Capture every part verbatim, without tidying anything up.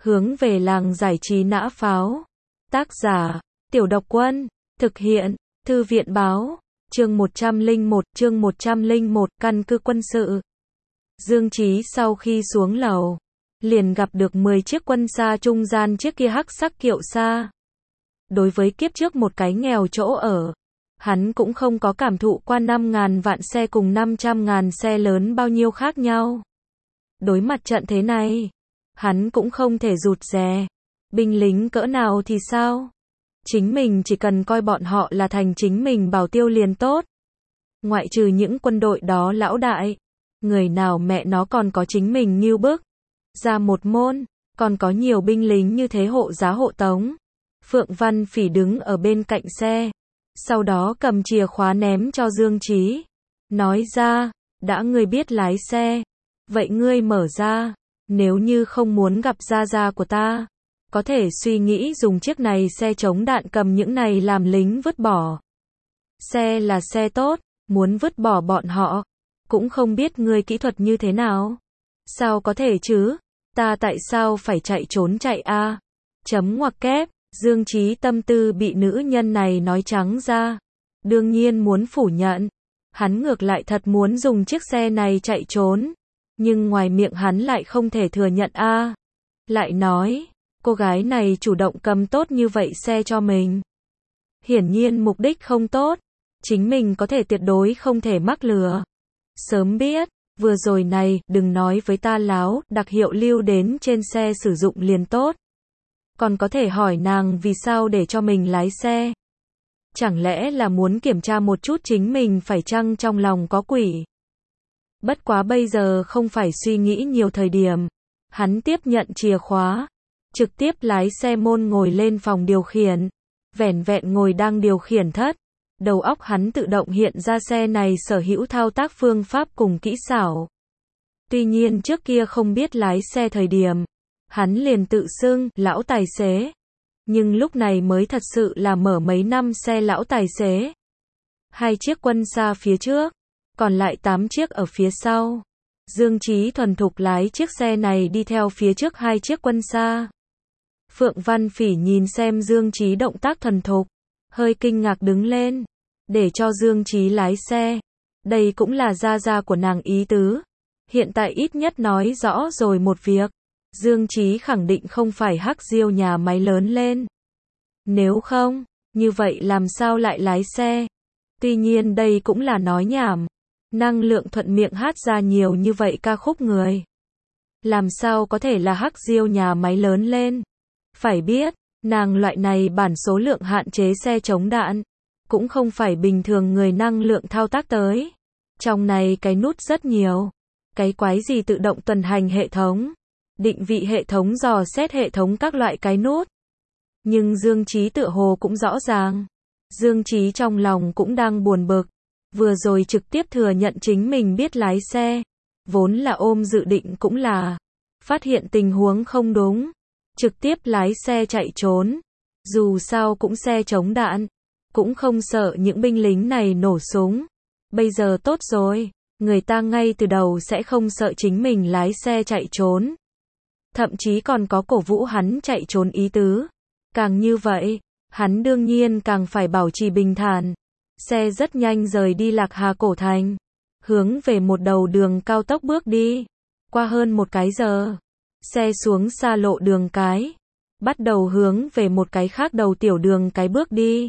hướng về làng giải trí nã pháo. Tác giả, Tiểu Độc Quân, thực hiện, Thư viện Báo, chương một trăm lẻ một, chương một trăm lẻ một, căn cứ quân sự. Dương Chí sau khi xuống lầu, liền gặp được mười chiếc quân xa trung gian chiếc kia hắc sắc kiệu xa. Đối với kiếp trước một cái nghèo chỗ ở, hắn cũng không có cảm thụ qua năm ngàn vạn xe cùng năm trăm ngàn xe lớn bao nhiêu khác nhau. Đối mặt trận thế này, hắn cũng không thể rụt rè. Binh lính cỡ nào thì sao? Chính mình chỉ cần coi bọn họ là thành chính mình bảo tiêu liền tốt. Ngoại trừ những quân đội đó lão đại, người nào mẹ nó còn có chính mình nghiêu bức. Ra một môn, còn có nhiều binh lính như thế hộ giá hộ tống. Phượng Văn Phỉ đứng ở bên cạnh xe, sau đó cầm chìa khóa ném cho Dương Chí. Nói ra, đã ngươi biết lái xe, vậy ngươi mở ra, nếu như không muốn gặp gia gia của ta, có thể suy nghĩ dùng chiếc này xe chống đạn cầm những này làm lính vứt bỏ. Xe là xe tốt, muốn vứt bỏ bọn họ, cũng không biết ngươi kỹ thuật như thế nào. Sao có thể chứ, ta tại sao phải chạy trốn chạy a? Chấm ngoặc kép, Dương Chí tâm tư bị nữ nhân này nói trắng ra. Đương nhiên muốn phủ nhận, hắn ngược lại thật muốn dùng chiếc xe này chạy trốn, nhưng ngoài miệng hắn lại không thể thừa nhận a. Lại nói, cô gái này chủ động cầm tốt như vậy xe cho mình. Hiển nhiên mục đích không tốt, chính mình có thể tuyệt đối không thể mắc lừa. Sớm biết, vừa rồi này, đừng nói với ta láo, đặc hiệu lưu đến trên xe sử dụng liền tốt. Còn có thể hỏi nàng vì sao để cho mình lái xe. Chẳng lẽ là muốn kiểm tra một chút chính mình phải chăng trong lòng có quỷ. Bất quá bây giờ không phải suy nghĩ nhiều thời điểm. Hắn tiếp nhận chìa khóa, trực tiếp lái xe môn ngồi lên phòng điều khiển. Vẻn vẹn ngồi đang điều khiển thất, đầu óc hắn tự động hiện ra xe này sở hữu thao tác phương pháp cùng kỹ xảo. Tuy nhiên trước kia không biết lái xe thời điểm, hắn liền tự xưng lão tài xế. Nhưng lúc này mới thật sự là mở mấy năm xe lão tài xế. Hai chiếc quân xa phía trước, còn lại tám chiếc ở phía sau. Dương Chí thuần thục lái chiếc xe này đi theo phía trước hai chiếc quân xa. Phượng Văn Phỉ nhìn xem Dương Chí động tác thuần thục, hơi kinh ngạc đứng lên, để cho Dương Chí lái xe. Đây cũng là gia gia của nàng ý tứ. Hiện tại ít nhất nói rõ rồi một việc. Dương Chí khẳng định không phải hắc diêu nhà máy lớn lên. Nếu không, như vậy làm sao lại lái xe? Tuy nhiên đây cũng là nói nhảm. Năng lượng thuận miệng hát ra nhiều như vậy ca khúc người. Làm sao có thể là hắc diêu nhà máy lớn lên? Phải biết, nàng loại này bản số lượng hạn chế xe chống đạn, cũng không phải bình thường người năng lượng thao tác tới. Trong này cái nút rất nhiều. Cái quái gì tự động tuần hành hệ thống, định vị hệ thống, dò xét hệ thống, các loại cái nút. Nhưng Dương Chí tựa hồ cũng rõ ràng. Dương Chí trong lòng cũng đang buồn bực. Vừa rồi trực tiếp thừa nhận chính mình biết lái xe. Vốn là ôm dự định cũng là phát hiện tình huống không đúng, trực tiếp lái xe chạy trốn. Dù sao cũng xe chống đạn, cũng không sợ những binh lính này nổ súng. Bây giờ tốt rồi, người ta ngay từ đầu sẽ không sợ chính mình lái xe chạy trốn. Thậm chí còn có cổ vũ hắn chạy trốn ý tứ. Càng như vậy, hắn đương nhiên càng phải bảo trì bình thản. Xe rất nhanh rời đi Lạc Hà Cổ Thành, hướng về một đầu đường cao tốc bước đi. Qua hơn một cái giờ, xe xuống xa lộ đường cái, bắt đầu hướng về một cái khác đầu tiểu đường cái bước đi.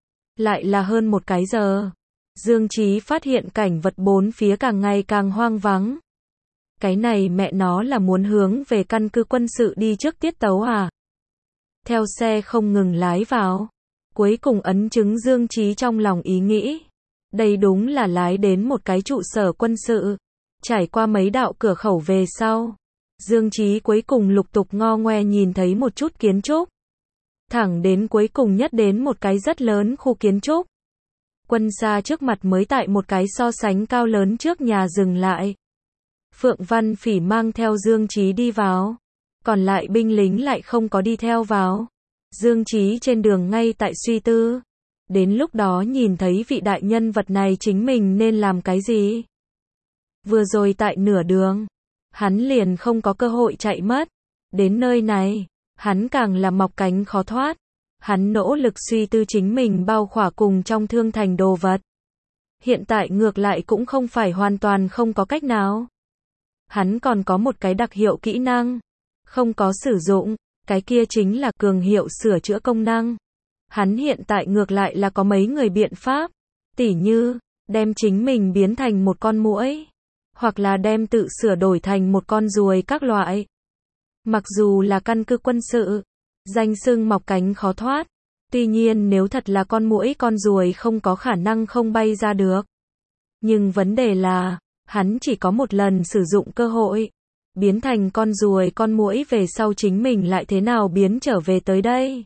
Lại là hơn một cái giờ, Dương Chí phát hiện cảnh vật bốn phía càng ngày càng hoang vắng. Cái này mẹ nó là muốn hướng về căn cứ quân sự đi trước tiết tấu à? Theo xe không ngừng lái vào, cuối cùng ấn chứng Dương Chí trong lòng ý nghĩ. Đây đúng là lái đến một cái trụ sở quân sự. Trải qua mấy đạo cửa khẩu về sau, Dương Chí cuối cùng lục tục ngo ngoe nhìn thấy một chút kiến trúc. Thẳng đến cuối cùng nhất đến một cái rất lớn khu kiến trúc. Quân xa trước mặt mới tại một cái so sánh cao lớn trước nhà dừng lại. Phượng Văn Phỉ mang theo Dương Chí đi vào, còn lại binh lính lại không có đi theo vào. Dương Chí trên đường ngay tại suy tư, đến lúc đó nhìn thấy vị đại nhân vật này chính mình nên làm cái gì. Vừa rồi tại nửa đường, hắn liền không có cơ hội chạy mất, Đến nơi này, hắn càng là mọc cánh khó thoát. Hắn nỗ lực suy tư chính mình bao khỏa cùng trong thương thành đồ vật. Hiện tại ngược lại cũng không phải hoàn toàn không có cách nào. Hắn còn có một cái đặc hiệu kỹ năng, không có sử dụng, cái kia chính là cường hiệu sửa chữa công năng. Hắn hiện tại ngược lại là có mấy người biện pháp, tỉ như, đem chính mình biến thành một con muỗi, hoặc là đem tự sửa đổi thành một con ruồi các loại. Mặc dù là căn cứ quân sự, danh xưng mọc cánh khó thoát, tuy nhiên nếu thật là con muỗi con ruồi không có khả năng không bay ra được. Nhưng vấn đề là, hắn chỉ có một lần sử dụng cơ hội, biến thành con ruồi con muỗi về sau chính mình lại thế nào biến trở về tới đây.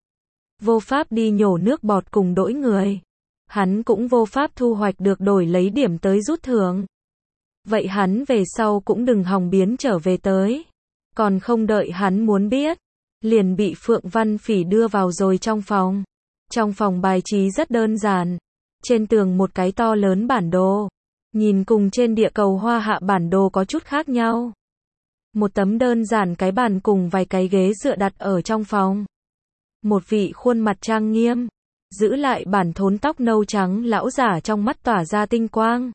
Vô pháp đi nhổ nước bọt cùng đổi người. Hắn cũng vô pháp thu hoạch được đổi lấy điểm tới rút thưởng. Vậy hắn về sau cũng đừng hòng biến trở về tới. Còn không đợi hắn muốn biết, liền bị Phượng Văn Phỉ đưa vào rồi trong phòng. Trong phòng bài trí rất đơn giản. Trên tường một cái to lớn bản đồ. Nhìn cùng trên địa cầu Hoa Hạ bản đồ có chút khác nhau. Một tấm đơn giản cái bàn cùng vài cái ghế dựa đặt ở trong phòng. Một vị khuôn mặt trang nghiêm, giữ lại bản thốn tóc nâu trắng lão giả trong mắt tỏa ra tinh quang.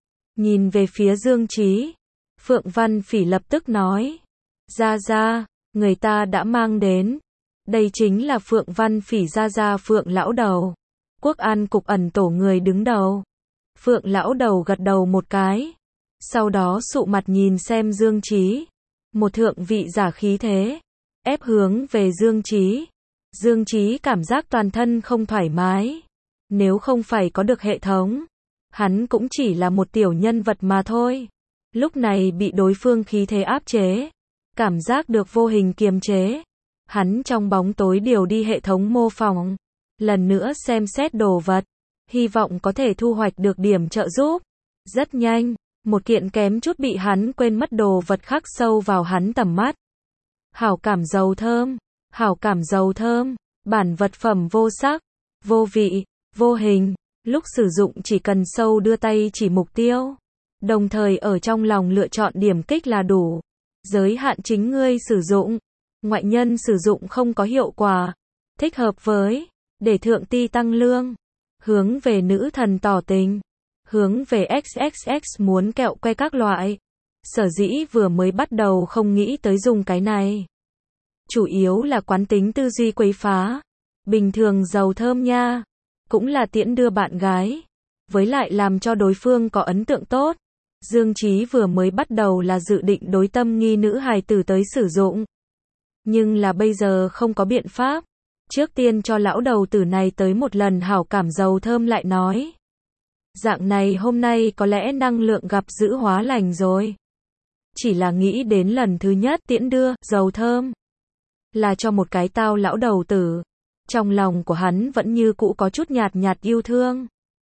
Nhìn về phía Dương Chí, Phượng Văn Phỉ lập tức nói, gia gia, người ta đã mang đến. Đây chính là Phượng Văn Phỉ gia gia Phượng lão đầu, Quốc An cục ẩn tổ người đứng đầu. Phượng lão đầu gật đầu một cái, sau đó sụ mặt nhìn xem Dương Chí, một thượng vị giả khí thế, ép hướng về Dương Chí. Dương Chí cảm giác toàn thân không thoải mái. Nếu không phải có được hệ thống, hắn cũng chỉ là một tiểu nhân vật mà thôi. Lúc này bị đối phương khí thế áp chế, cảm giác được vô hình kiềm chế. Hắn trong bóng tối điều đi hệ thống mô phỏng, lần nữa xem xét đồ vật, hy vọng có thể thu hoạch được điểm trợ giúp. Rất nhanh, một kiện kém chút bị hắn quên mất đồ vật khắc sâu vào hắn tầm mắt. Hảo cảm dầu thơm. Hảo cảm dầu thơm, bản vật phẩm vô sắc, vô vị, vô hình, lúc sử dụng chỉ cần sâu đưa tay chỉ mục tiêu, đồng thời ở trong lòng lựa chọn điểm kích là đủ, giới hạn chính ngươi sử dụng, ngoại nhân sử dụng không có hiệu quả, thích hợp với, để thượng ti tăng lương, hướng về nữ thần tỏ tình, hướng về ích ích ích muốn kẹo que các loại, sở dĩ vừa mới bắt đầu không nghĩ tới dùng cái này. Chủ yếu là quán tính tư duy quấy phá. Bình thường dầu thơm nha, cũng là tiễn đưa bạn gái, với lại làm cho đối phương có ấn tượng tốt. Dương Chí vừa mới bắt đầu là dự định đối tâm nghi nữ hài tử tới sử dụng. Nhưng là bây giờ không có biện pháp. Trước tiên cho lão đầu tử này tới một lần hảo cảm dầu thơm lại nói. Dạng này hôm nay có lẽ năng lượng gặp giữ hóa lành rồi. Chỉ là nghĩ đến lần thứ nhất tiễn đưa, dầu thơm. Là cho một cái tao lão đầu tử. Trong lòng của hắn vẫn như cũ có chút nhạt nhạt yêu thương.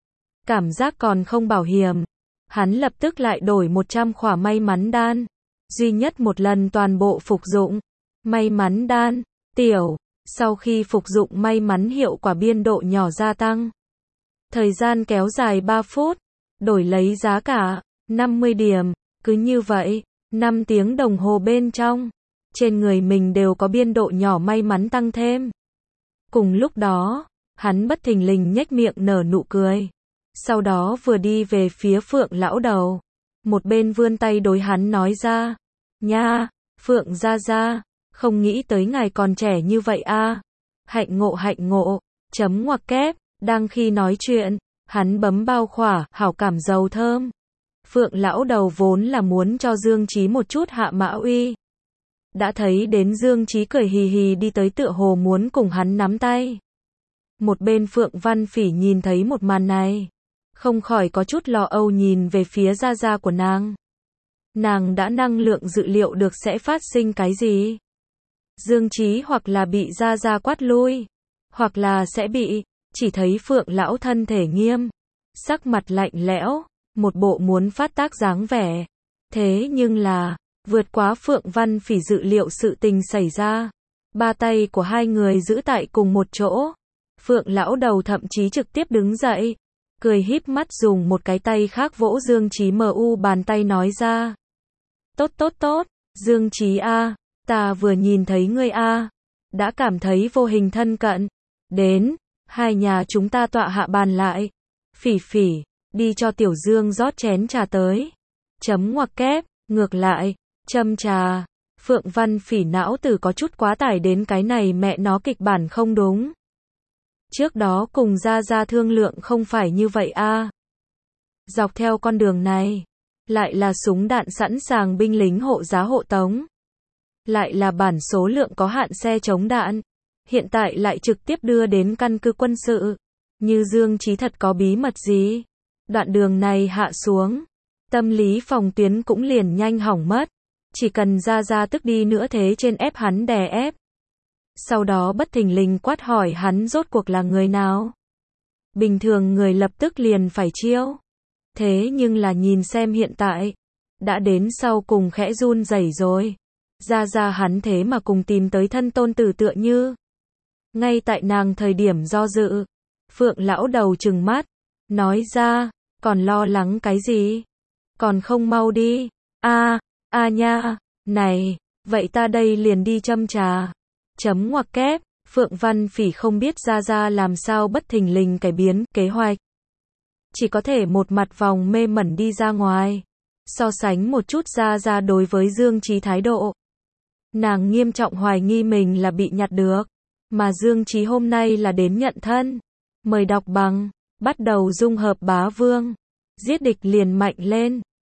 Cảm giác còn không bảo hiểm. Hắn lập tức lại đổi một trăm khỏa may mắn đan. Duy nhất một lần toàn bộ phục dụng. May mắn đan, tiểu. Sau khi phục dụng may mắn hiệu quả biên độ nhỏ gia tăng. Thời gian kéo dài ba phút. Đổi lấy giá cả năm mươi điểm. Cứ như vậy, năm tiếng đồng hồ bên trong. Trên người mình đều có biên độ nhỏ may mắn tăng thêm. Cùng lúc đó, hắn bất thình lình nhếch miệng nở nụ cười. Sau đó vừa đi về phía Phượng lão đầu. Một bên vươn tay đối hắn nói ra. Nha, Phượng gia gia, không nghĩ tới ngài còn trẻ như vậy a. Hạnh ngộ hạnh ngộ, chấm ngoặc kép, đang khi nói chuyện, hắn bấm bao khỏa, hảo cảm dầu thơm. Phượng lão đầu vốn là muốn cho Dương Chí một chút hạ mã uy. Đã thấy đến Dương Chí cười hì hì đi tới tựa hồ muốn cùng hắn nắm tay. Một bên Phượng Văn Phỉ nhìn thấy một màn này, không khỏi có chút lo âu nhìn về phía gia gia của nàng. Nàng đã năng lượng dự liệu được sẽ phát sinh cái gì. Dương Chí hoặc là bị gia gia quát lui, hoặc là sẽ bị, chỉ thấy Phượng lão thân thể nghiêm, sắc mặt lạnh lẽo, một bộ muốn phát tác dáng vẻ. Thế nhưng là, vượt quá Phượng Văn Phỉ dự liệu sự tình xảy ra. Ba tay của hai người giữ tại cùng một chỗ. Phượng lão đầu thậm chí trực tiếp đứng dậy, cười híp mắt dùng một cái tay khác vỗ Dương Chí mờ u bàn tay nói ra. Tốt tốt tốt, Dương Chí a, Ta vừa nhìn thấy ngươi a, đã cảm thấy vô hình thân cận. Đến, hai nhà chúng ta tọa hạ bàn lại. Phỉ phỉ, đi cho Tiểu Dương rót chén trà tới. Chấm ngoặc kép, ngược lại, châm trà. Phượng Văn Phỉ não tử có chút quá tải đến cái này mẹ nó kịch bản không đúng. Trước đó cùng Gia Gia thương lượng không phải như vậy a. Dọc theo con đường này, lại là súng đạn sẵn sàng binh lính hộ giá hộ tống. Lại là bản số lượng có hạn xe chống đạn. Hiện tại lại trực tiếp đưa đến căn cứ quân sự. Như Dương Chí thật có bí mật gì? Đoạn đường này hạ xuống, tâm lý phòng tuyến cũng liền nhanh hỏng mất. Chỉ cần Gia Gia tức đi nữa thế trên ép hắn đè ép. Sau đó bất thình lình quát hỏi hắn rốt cuộc là người nào. Bình thường người lập tức liền phải chiêu. Thế nhưng là nhìn xem hiện tại, đã đến sau cùng khẽ run rẩy rồi. Gia Gia hắn thế mà cùng tìm tới thân tôn tử tựa như. Ngay tại nàng thời điểm do dự, Phượng lão đầu trừng mắt, nói ra, còn lo lắng cái gì? Còn không mau đi. A, a nha, này, vậy ta đây liền đi châm trà. Chấm ngoặc kép, Phượng Văn Phỉ không biết Gia Gia làm sao bất thình lình cải biến kế hoạch. Chỉ có thể một mặt vòng mê mẩn đi ra ngoài. So sánh một chút Gia Gia đối với Dương Chí thái độ. Nàng nghiêm trọng hoài nghi mình là bị nhặt được. Mà Dương Chí hôm nay là đến nhận thân. Mời đọc bằng, bắt đầu dung hợp bá vương. Giết địch liền mạnh lên.